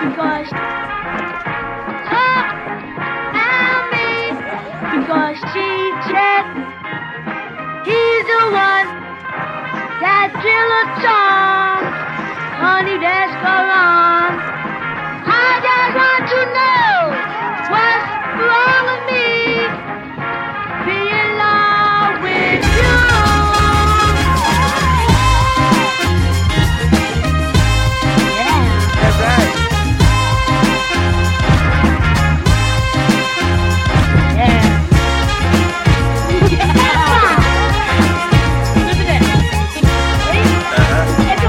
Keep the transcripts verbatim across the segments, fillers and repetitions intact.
because talk about me, because she said he's the one that drill a song, honey, that's go on. I just want to know what's wrong with me, be in love with you. Yeah. That's right. Yeah. Look at that. Ready? Uh-huh. Let's go.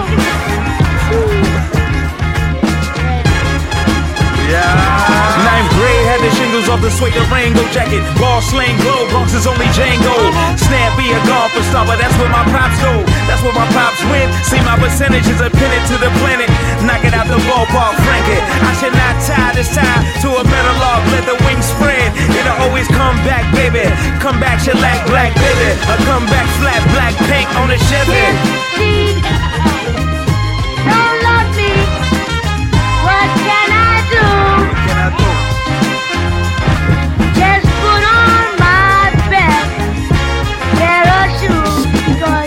Ninth grade, had the shingles off the suede Durango jacket. Ball sling, glow, Bronx is only Django. Snappy, a golfer star, but that's where my pops go. That's where my pops win. See my percentages are pinned to the planet. Knock it out the ballpark, frank it. I should not tie this tie to a metal log. Let the wings spread. It'll always come back, baby. Come back, shellac, black, baby. A comeback, flat, black paint on the Chevy. She don't love me. What can I do? What can I do? Just put on my best pair of shoes, because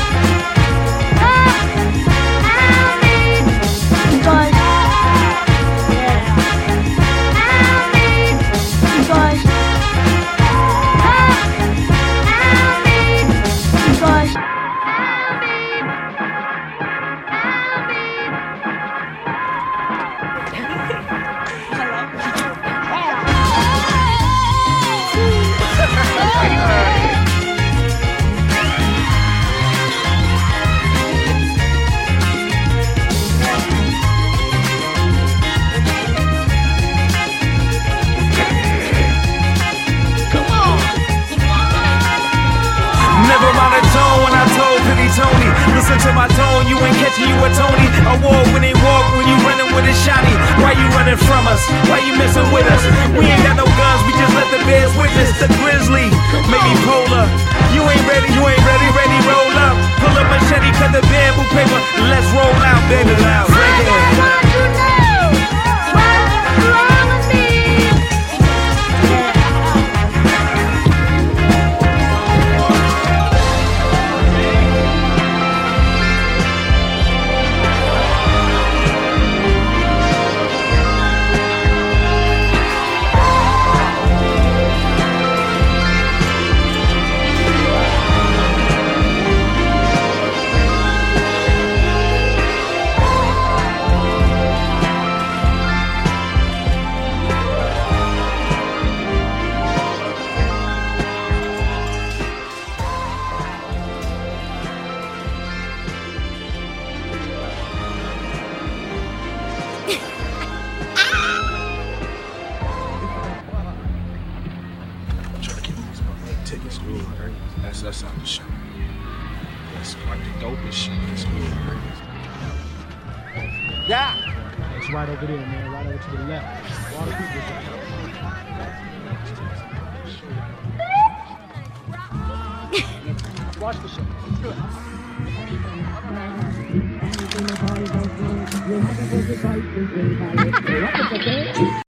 talk about me, because yeah, about me, because talk about me, because about me, Never mind the tone when I told Pretty Tony. Listen to my tone, you ain't catching you a Tony. A war when they walk, when you running with a shotty. Why you running from us? Why you messing with us? We ain't got no guns, we just let the bears witness. The grizzly, maybe polar. You ain't ready, you ain't ready, ready, roll up. Pull up machete, cut the bamboo paper. Let's roll out, baby, loud. I just want to know what's wrong with me. Tickets good, right? That's that's on the show. That's like the dopest shit. It's good, right? Yeah. It's right over there, man. Right over to the left. All the people. Watch the show. It's good. You're